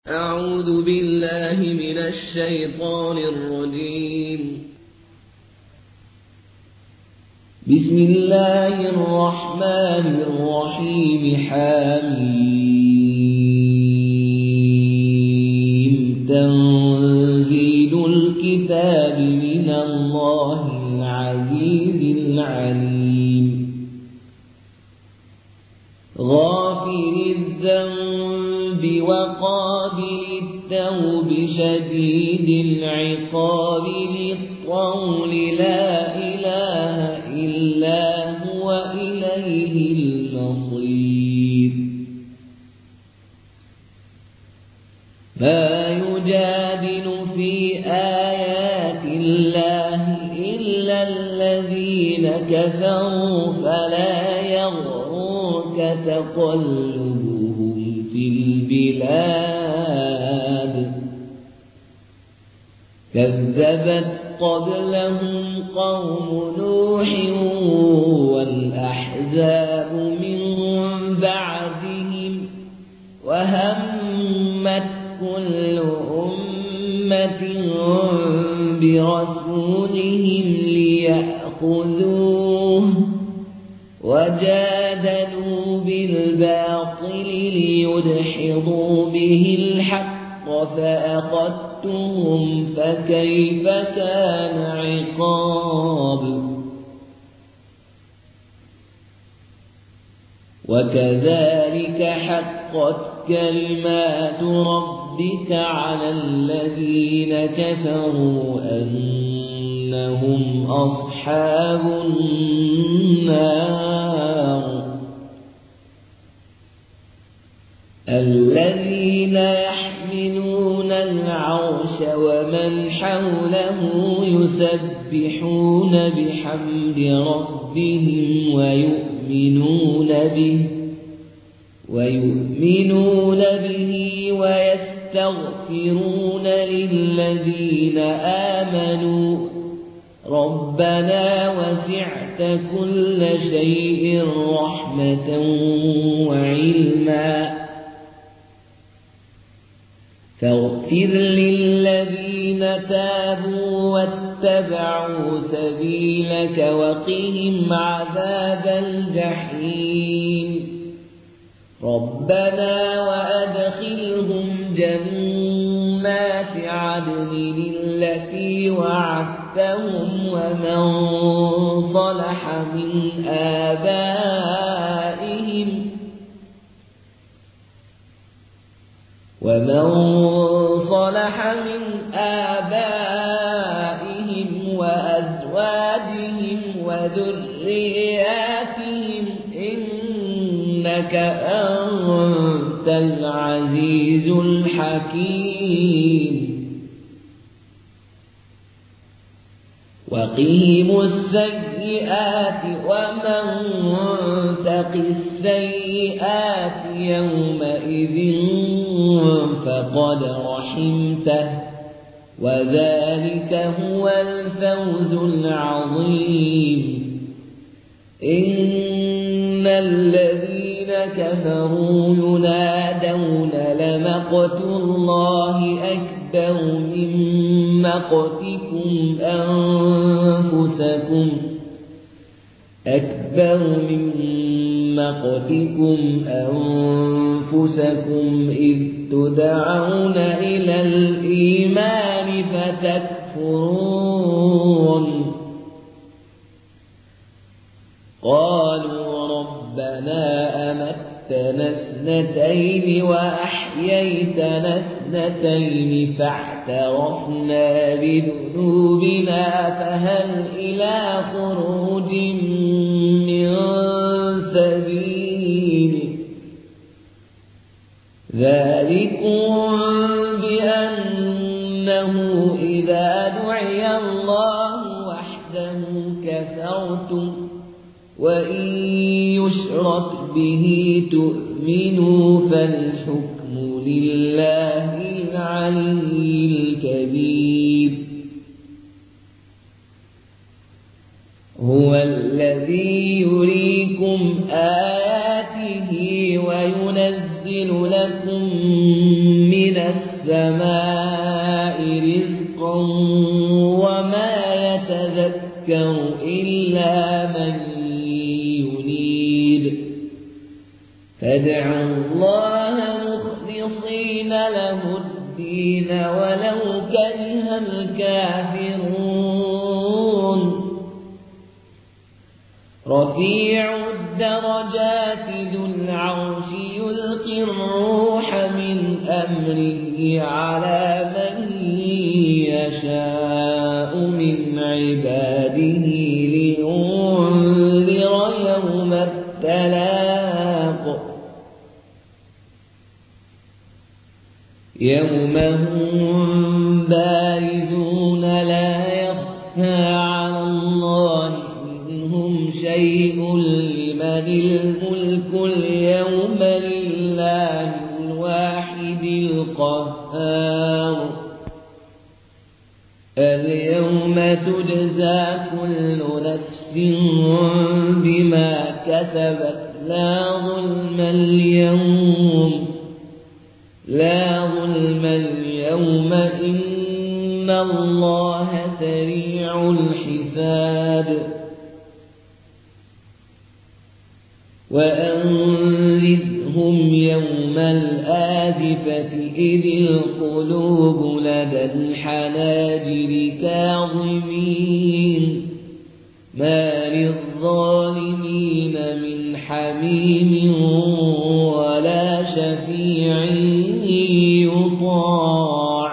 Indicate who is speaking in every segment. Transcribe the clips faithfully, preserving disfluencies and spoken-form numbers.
Speaker 1: أعوذ بالله من الشيطان الرجيم. بسم الله الرحمن الرحيم. حميم. تنزيل الكتاب من الله العزيز العليم. غافر الذنب وقابل التوب شديد العقاب للطول لا إله إلا هو إليه المصير. ما يجادل في آيات الله إلا الذين كفروا فلا يغرك تقلبهم في البلاد. كذبت قبلهم قوم نوح والأحزاب من بعدهم وهمت كل أمة برسولهم ليأخذوه وجادلوا بالباطل ليدحضوا به الحق فأخذتهم فكيف كان عقاب. وكذلك حقت كلمات ربك على الذين كفروا أنهم أصحاب النار. الذين يحملون العرش ومن حوله يسبحون بحمد ربهم ويؤمنون به ويؤمنون به ويستغفرون للذين آمنوا ربنا وسعت كل شيء رحمة وعلما فاغفر للذين تابوا واتبعوا سبيلك وقهم عذاب الجحيم. ربنا وأدخلهم جنات عدن التي وعدتهم ومن صلح من آبائهم ومن صلح من آبائهم وأزواجهم وذرياتهم إنك أنت العزيز الحكيم. وقهم السيئات ومن تق السيئات يومئذ فقد رحمته وذلك هو الفوز العظيم. إن الذين كفروا ينادون لمقت الله أكبر من مقتكم أنفسكم أكبر من مقتكم أنفسكم إذ تدعون إلى الإيمان فتكفرون. قالوا ربنا أمتنا اثنتين وأحييتنا اثنتين فاعترفنا بذنوبنا فهل إلى خروج من سبيل. ذلكم بأنه إذا دعي الله وحده كفرتم وإن يشرك به تؤمنوا فالحكم لله العلي الكبير. هو الذي يريكم آياته وينزل لكم من السماء رزقا وما يتذكر إلا من ينيب فادعوا الله مخلصين له الدين ولو كره الكافرون رفيع الدرجات ذو العرش يلقي الروح من أمره على من يشاء من عباده لينذر يوم التلاق يوم هم بارزون لا يخفى على الله منهم شيء لمن الملك اليوم لله الواحد القهار اليوم تجزى كل نفس بما كسبت لا ظلم اليوم لا ظلم اليوم إن الله سريع الحساب وأنذرهم يوم الآزفة إذ القلوب لدى الحناجر كاظمين ما للظالمين من حميم ولا شفيع يطاع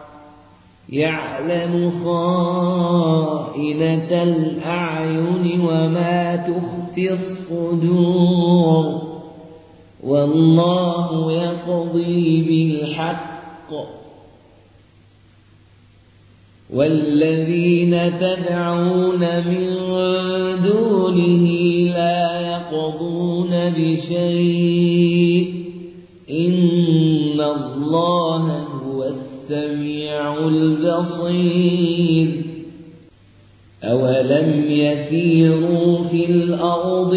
Speaker 1: يعلم خائنة الأعين وما تخفي الصدور والله يقضي بالحق والذين تدعون من دونه لا يقضون بشيء إن الله هو السميع البصير أولم يسيروا في الأرض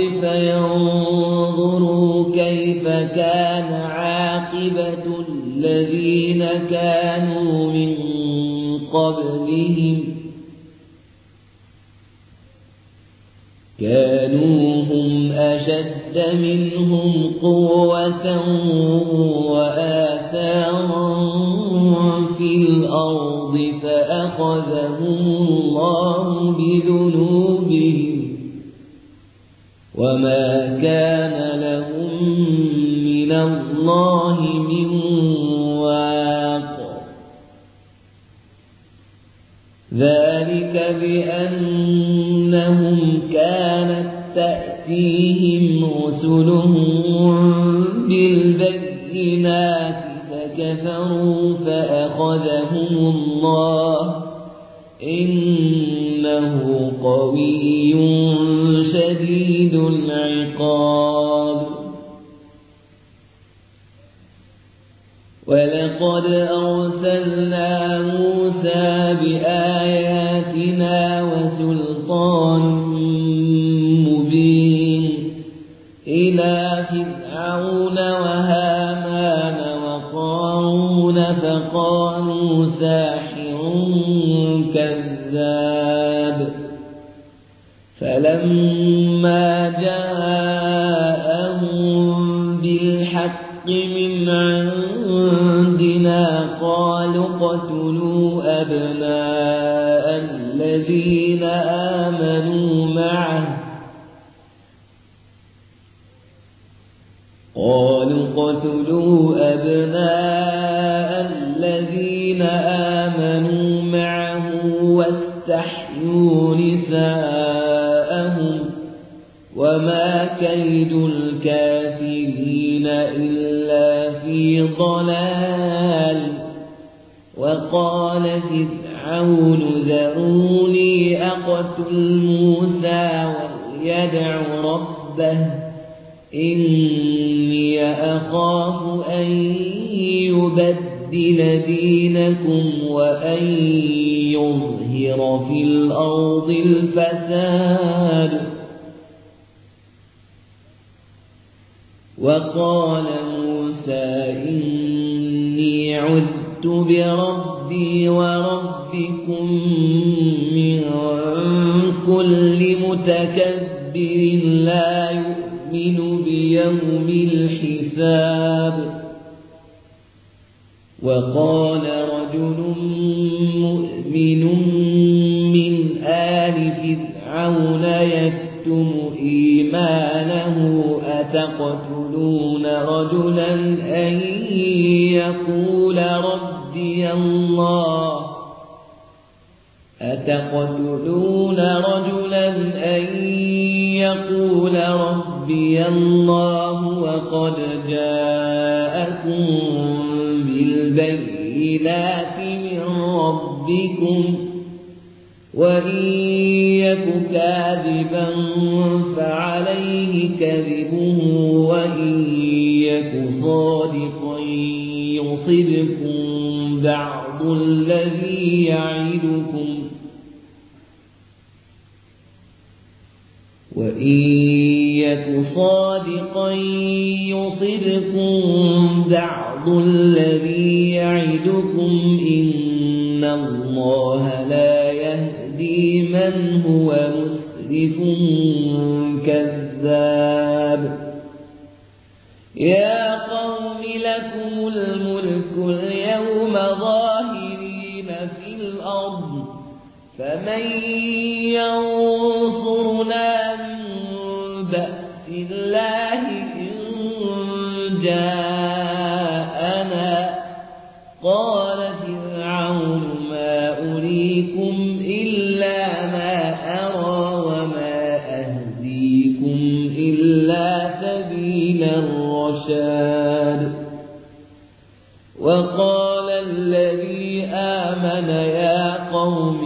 Speaker 1: فينظروا كيف كان عاقبة الذين كانوا من قبلهم كانوا هم أشد منهم قوة وآثارا في الأرض فأخذهم الله بذنوبهم وما كان لهم من الله من واق ذلك بأنهم كانت تأتيهم رسلهم بالبينات فكفروا فأخذهم الله إنه قوي شديد العقاب ولقد أرسلنا موسى بآياتنا وسلطان مبين إلى فرعون وهامان وقارون فقالوا ساحر كذاب فلما جاءهم بالحق من عندنا قالوا اقتلوا أبناء الذين آمنوا معه قالوا اقتلوا أبناء الذين آمنوا معه واستحيوا نساءهم وما كيد الكافرين إلا في ضلال وقال فرعون ذروني أقتل موسى وليدع ربه إني أخاف أن يبدل دينكم وأن يظهر في الأرض الفساد وقال موسى إني عذت بربي وربكم من كل متكبر لا يؤمن بيوم الحساب. وقال رجل مؤمن من آل فرعون يكتم إيمانه أتقتلون رجلا أن يقول ربي الله أتقتلون رجلا أن يقول ربي الله وقد جاءكم بالبينات من ربكم وإن يك كاذبا فعليه كذبه وإن يك صادقا يصبكم بعض الذي يعدكم وإن يك صادقا يصبكم بعض الذي يعدكم إن الله لا يهدي من هو مسرف كذاب. يا قوم لكم الملك اليوم ظاهرين في الأرض فمن ينصرنا من بأس الله إن جاءنا. قال فرعون ما أريكم إلا ما أرى وما أهديكم إلا سبيل الرشاد. وقال الذي آمن يا قوم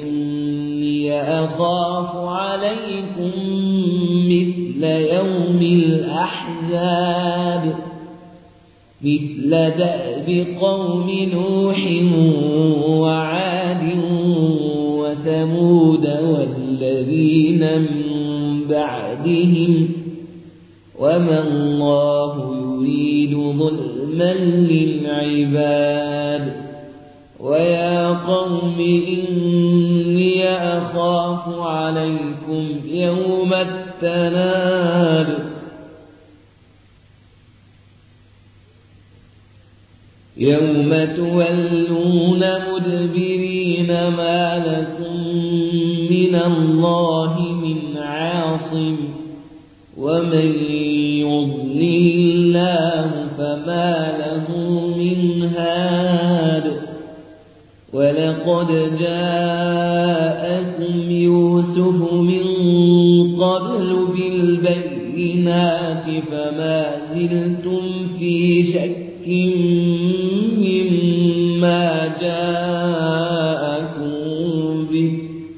Speaker 1: أخاف عليكم مثل يوم الأحزاب مثل دأب قوم نوح وعاد وثمود والذين من بعدهم وما الله يريد ظلما للعباد. ويا قوم إني أخاف عليكم يوم التناد يوم تولون مدبرين ما لكم من الله من عاصم ومن يضلل الله فما له من هاد. ولقد جاءكم يوسف من قبل بالبينات فما زلتم في شك مما جاءكم به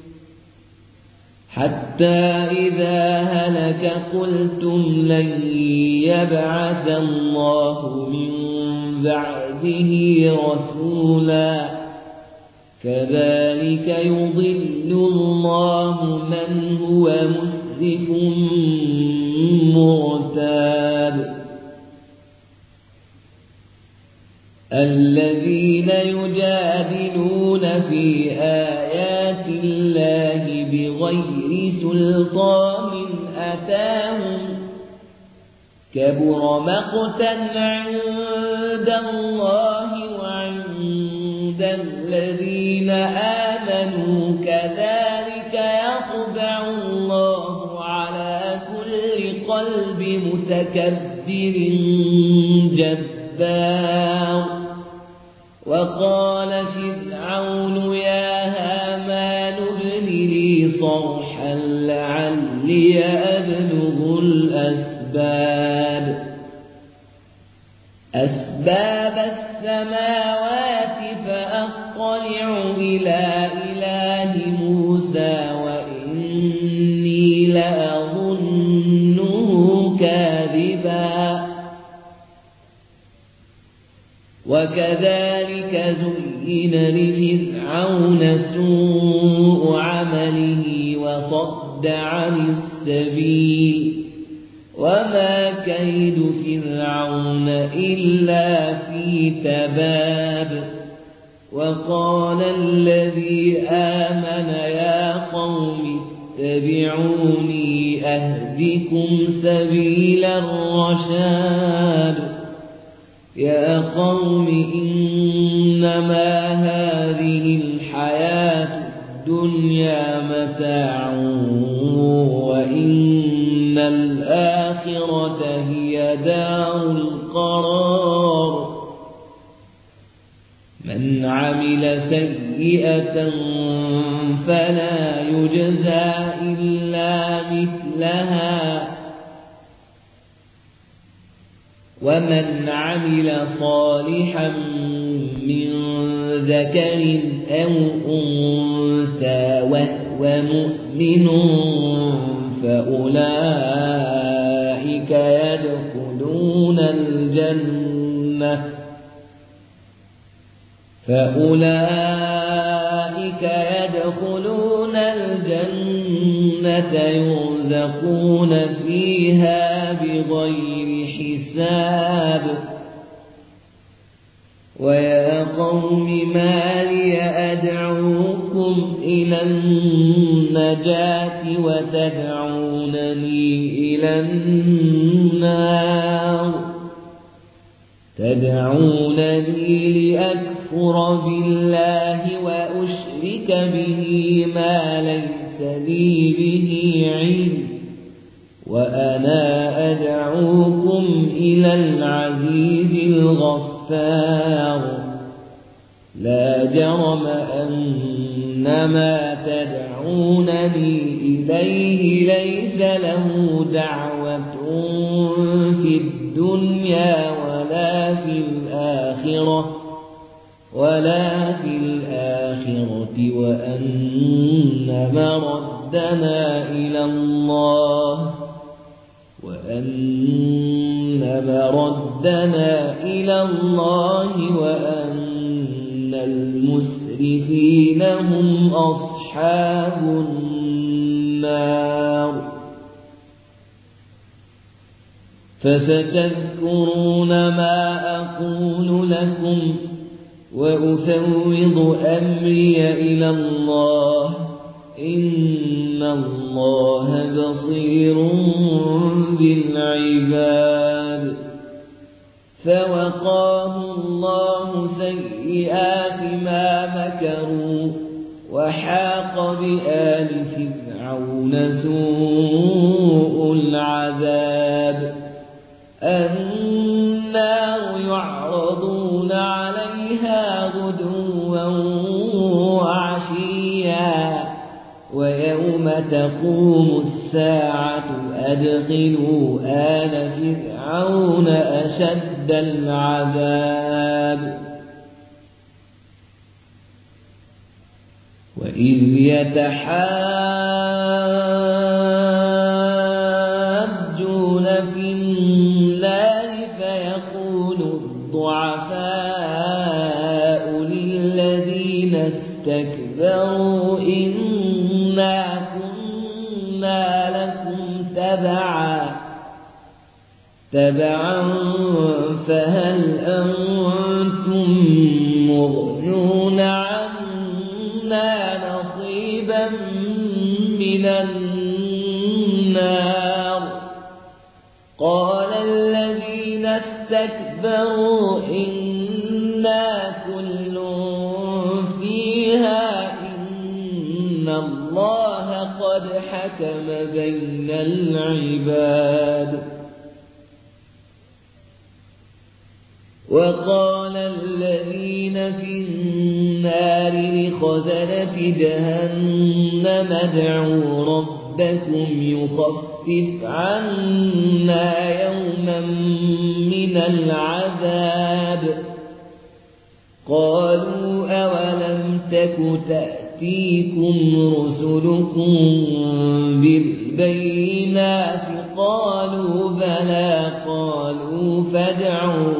Speaker 1: حتى إذا هلك قلتم لن يبعث الله من بعده رسولا كذلك يضل الله من هو مسرف مرتاب. الذين يجادلون في آيات الله بغير سلطان أتاهم كبر مقتا عند الله وعند الذين آمنوا كذلك يطبع الله على كل قلب متكبر جبار. وقال فرعون يا هامان ابن لي صرحا لعلي أبلغ الأسباب أسباب السماوات فأطلع إلى إله موسى وإني لأظنه كاذبا. وكذلك زين لفرعون سوء عمله وصد عن السبيل وما كيد فرعون إلا في تباب وقال الذي آمن يا قوم اتبعوني أهدكم سبيل الرشاد يا قوم إنما هذه الحياة الدنيا متاع وإن الآخرة هي دار القرار من عمل سيئة فلا يجزى إلا مثلها ومن عمل صالحا من ذكر أو أنثى وهو مؤمن فأولئك يدخلون الجنة فأولئك يدخلون الجنة يرزقون فيها بغير حساب ويا قوم ما لي أدعوكم إلى النجاة وتدعونني إلى النار تدعونني لأكفر بالله وأشرك به ما ليس لي به علم وأنا أدعوكم إلى العزيز الغفار لا جرم أن ما تدعونني إليه ليس له دعوة في الدنيا ولا في الآخرة ولا في الآخرة وأن مردنا إلى الله وأن مردنا إلى الله وأن المسرفين هم أصحاب النار فستذكرون ما أقول لكم وأفوض أمري إلى الله إن الله بصير بالعباد فوقاه الله سيئات ما مكروا وحاق بآل فرعون سوء العذاب النار يعرضون عليها غدوا وعشيا ويوم تقوم الساعة أدخلوا آل فرعون أشد العذاب وإذ يتحاجون في النار فيقول الضعفاء للذين استكبروا إنا كنا لكم تبعا تبعا فهل أنتم مغنون عنا نصيبا من النار قال الذين استكبروا إنا كل فيها إن الله قد حكم بين العباد وقال الذين في النار لخزنة جهنم ادعوا ربكم يخفف عنا يوما من العذاب قالوا أولم تك تأتيكم رسلكم بالبينات قالوا بلى قالوا فادعوا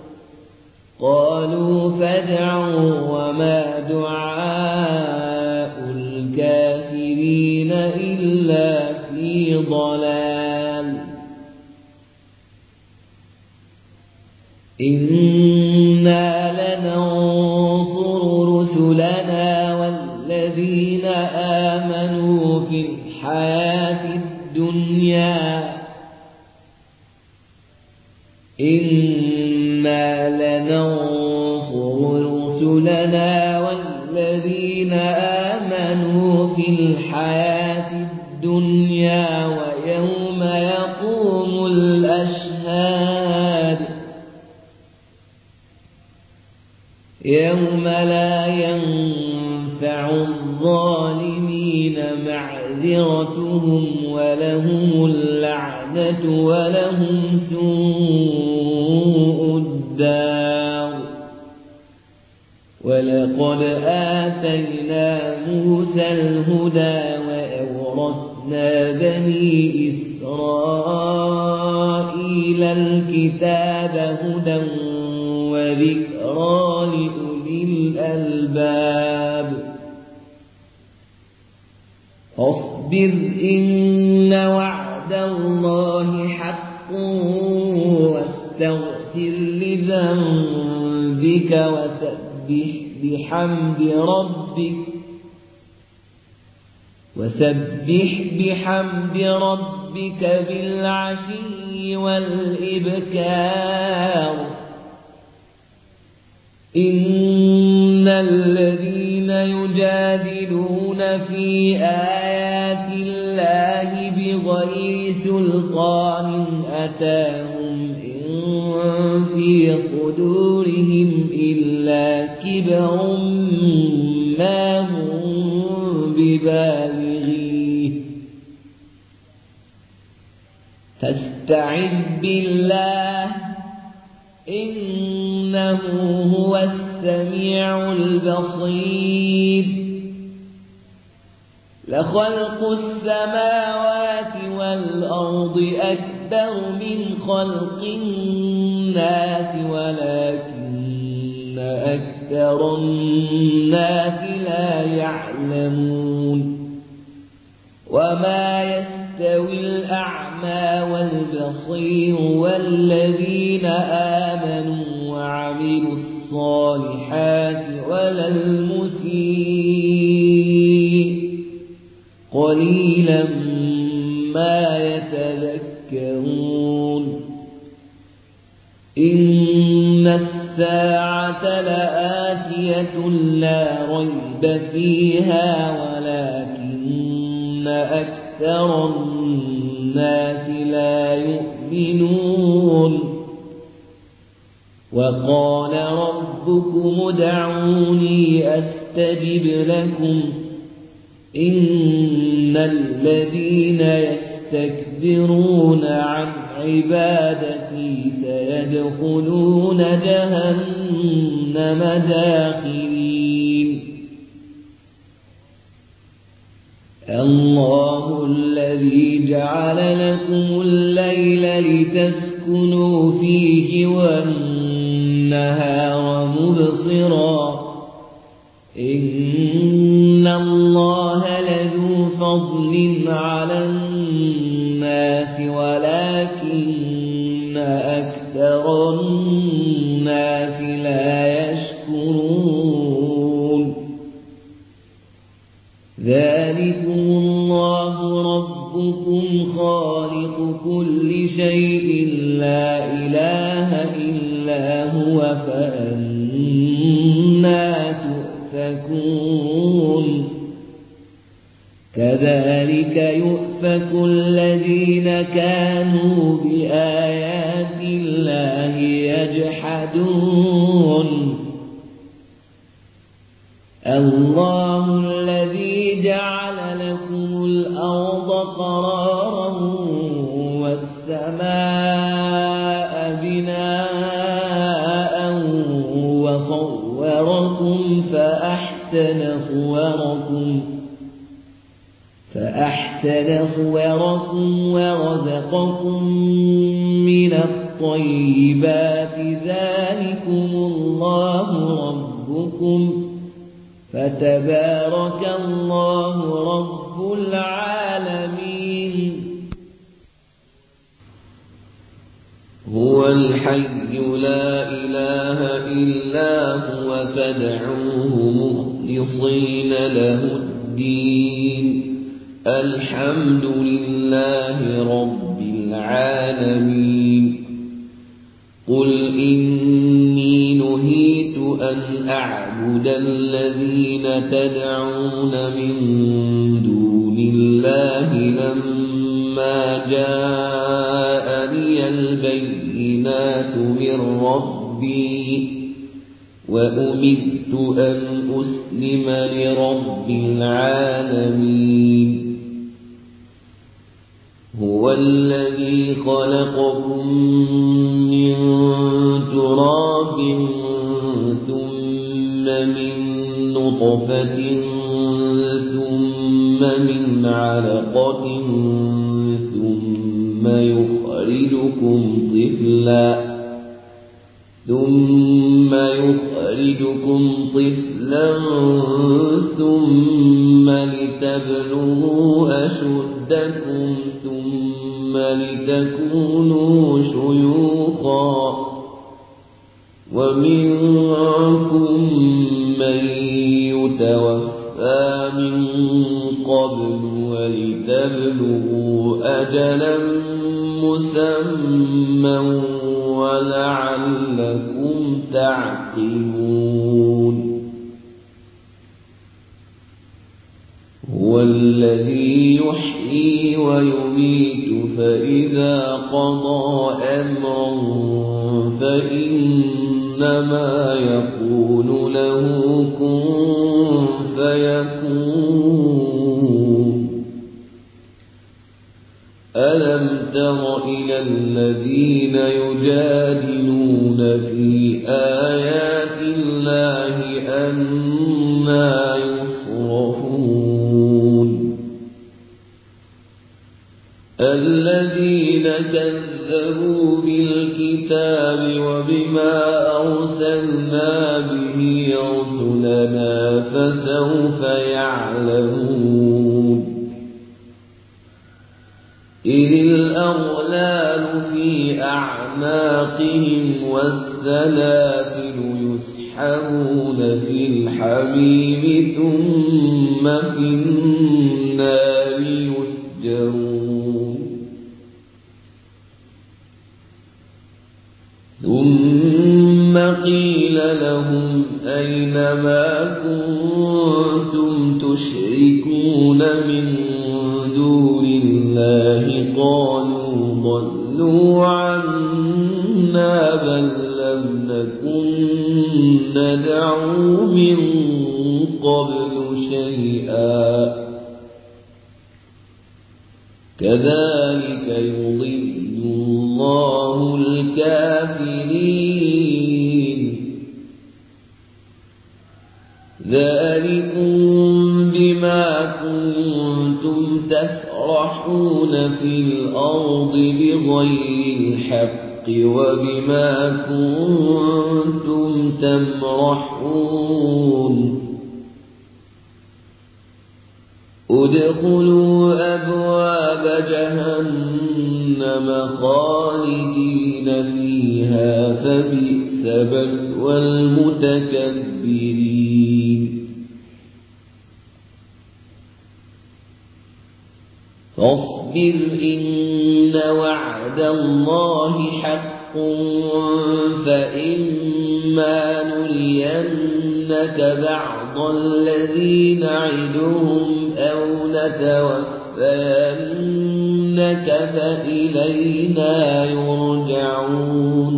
Speaker 1: قالوا فادعوا وما دعاء الكافرين إلا في ضلال الحياة الدنيا إنا لننصر رسلنا والذين آمنوا في الحياة الدنيا ويوم يقوم الأشهاد يوم لا ينفع الظالمين معذرتهم ولهم اللعنة ولهم سوء الدار ولقد آتينا موسى الهدى وأورثنا بني إسرائيل الكتاب هدى وذكرى لأولي الألباب فاصبر إن وعد الله حق واستغفر لذنبك وسبح بحمد ربك وسبح بحمد ربك بالعشي والإبكار إن الذين يجادلون في آيات الله بغير سلطان أتاهم إن في صدورهم إلا كبر ما هم ببالغيه فاستعذ بالله إنه هو السميع البصير لخلق السماوات والأرض أكبر من خلق الناس ولكن أكثر الناس لا يعلمون وما يستوي الأعمى والبصير والذين آمنوا وعملوا الصالحات ولا المسيء قليلا ما يتذكرون إن الساعة لآتية لا ريب فيها ولكن أكثر الناس لا يؤمنون وقال ربكم ادعوني أستجب لكم إن الذين يستكبرون عن عبادتي سيدخلون جهنم داخرين الله الذي جعل لكم الليل لتسكنوا فيه والنهار مبصرا إن الله لذو فضل على الناس ولكن أكثر الناس لا يشكرون ذلكم الله ربكم خالق كل شيء لا إله إلا هو فأنى تؤفكون كذلك يؤفك الذين كانوا بآيات الله يجحدون الله الذي جعل لكم الأرض قرارا والسماء بناء وصوركم فأحسن صوركم فأحسن صوركم ورزقكم من الطيبات ذلكم الله ربكم فتبارك الله رب العالمين هو الحي لا إله إلا هو فادعوه مخلصين له الدين الحمد لله رب العالمين قل إني نهيت أن أعبد الذين تدعون من دون الله لما جاءني البينات من ربي وأمرت أن أسلم لرب العالمين هو الذي خلقكم من تراب ثم من نطفة ثم من علقة ثم يخرجكم طفلا ثم يخرجكم طفلا ثم لتبلغوا أشدكم ثم لتكونوا شيوخا ومنكم من يتوفى من قبل ولتبلغوا أجلا مسمى ولعلكم تعقلون هو الذي يحيي ويميت فإذا قضى أمرا فإنما يقول له كن فيكون ألم تر إلى الذين يجادلون في آيات الله أنى يصرفون الذين كذبوا بالكتاب وبما أرسلنا به رسلنا فسوف يعلمون إذ الأغلال في أعناقهم والسلاسل يسحبون في الحميم ثم في النار يسجرون ثم قيل لهم أين ما كنتم تشركون من دون الله قالوا ضلوا عنا بل لم نكن ندعو من قبل شيئا كذلك يضل الله الكافرين ذلكم بما كنتم تفرحون في الأرض بغير الحق وبما كنتم تمرحون ادخلوا أبواب جهنم خالدين فيها فبئس مثوى المتكبرين فاصبر إن وعد الله حق فإما نرينك بعض الذي نعدهم أو نتوفينك فإلينا يرجعون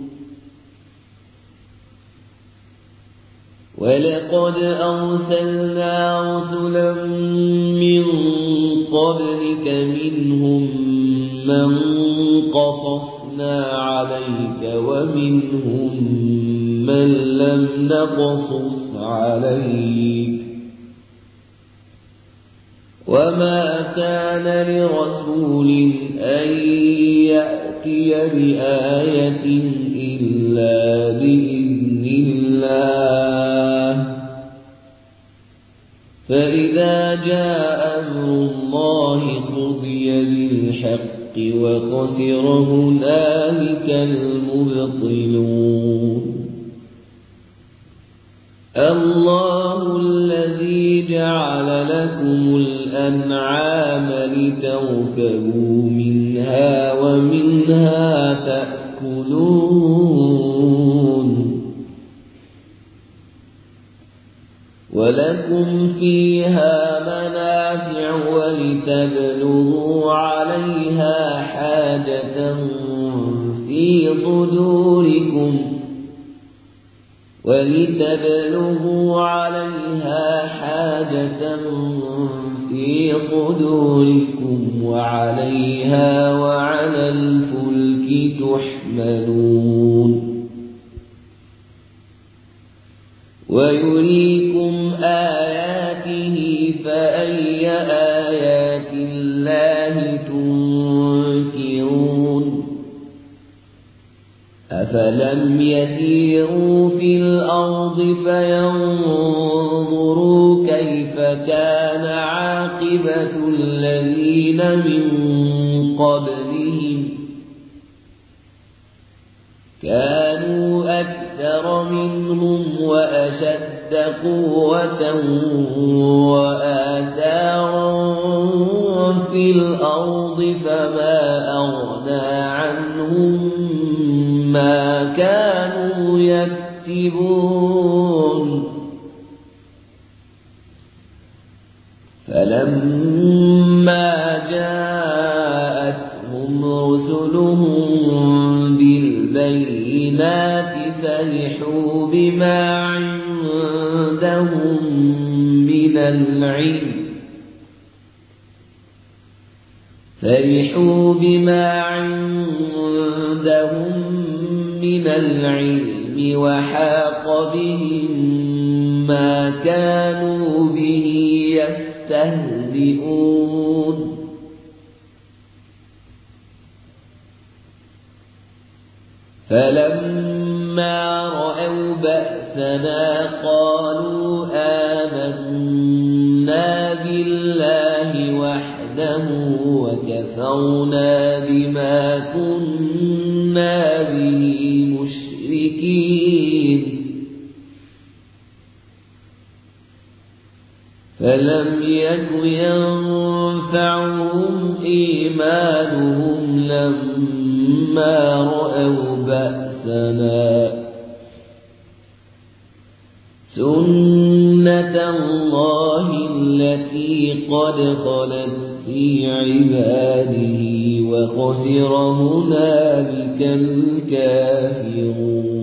Speaker 1: ولقد أرسلنا رسلا من قبلك منهم من قصصنا عليك ومنهم من لم نقصص عليك وما كان لرسول أن يأتي بآية إلا بإذن الله فإذا جاء أمر الله قضي بالحق وخسر هنالك المبطلون الله الذي جعل لكم الأنعام لتركبوا منها ومنها تأكلون ولكم فيها منافع ولتبلغوا عليها حاجة في صدوركم ولتبلغوا عليها حاجة في صدوركم وعليها وعلى الفلك تحملون ويريكم آياته فأي آيات الله تنكرون أفلم يسيروا في الأرض فينظروا كيف كان عاقبة الذين من قبلهم كانوا أكثر منهم وأشد قوة وآثارا في الأرض فما أغنى عنهم ما كانوا يكسبون فلما جاءتهم رسلهم بالبينات فرحوا بما عندهم من العلم فرحوا بما عندهم من العلم وحاق بهم ما كانوا به يستهزئون فلما رأوا بأسنا قالوا آمنا بالله وحده وكفرنا بما كنا به مشركين فلم يك ينفعهم إيمانهم لما رأوا بأسنا سنة الله التي قد خلت في عباده وخسر هنالك الكافرون.